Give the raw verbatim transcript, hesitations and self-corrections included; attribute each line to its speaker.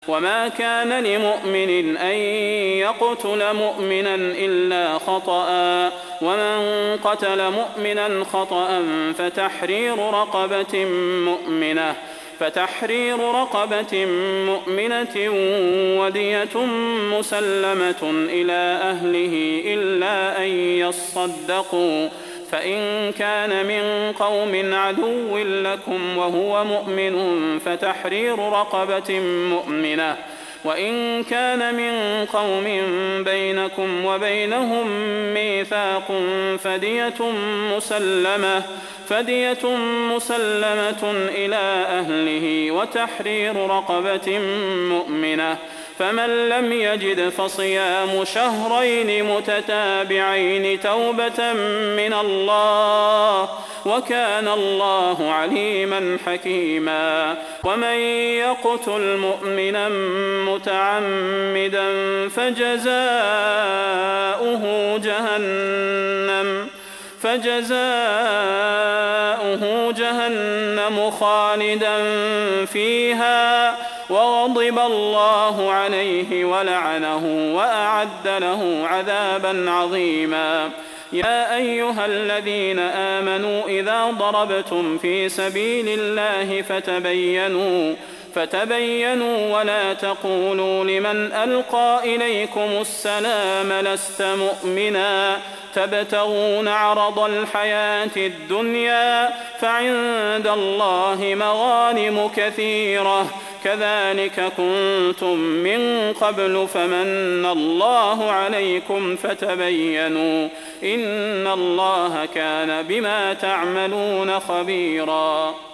Speaker 1: وما كان لمؤمن أن يقتل مؤمنا إلا خطأ ومن قتل مؤمنا خطأ فتحرير رقبة مؤمنة فتحرير رقبة مؤمنة ودية مسلمة إلى أهله إلا أن يصدقوا فإن كان من قوم عدو لكم وهو مؤمن فتحرير رقبة مؤمنة وإن كان من قوم بينكم وبينهم ميثاق فدية مسلمة فدية مسلمة إلى أهله وتحرير رقبة مؤمنة فمن لم يجد فصيام شهرين متتابعين توبة من الله وكان الله عليما حكيما ومن يقتل مؤمنا متعمدا فجزاؤه جهنم فجزاؤه جهنم خالدا فيها وغضب الله عليه ولعنه وأعد له عذابا عظيما يا أيها الذين آمنوا إذا ضربتم في سبيل الله فتبينوا فتبينوا ولا تقولوا لمن ألقى إليكم السلام لست مؤمنا تبتغون عرض الحياة الدنيا فعند الله مغانم كثيرة كذلك كنتم من قبل فمن الله عليكم فتبينوا إن الله كان بما تعملون خبيرا.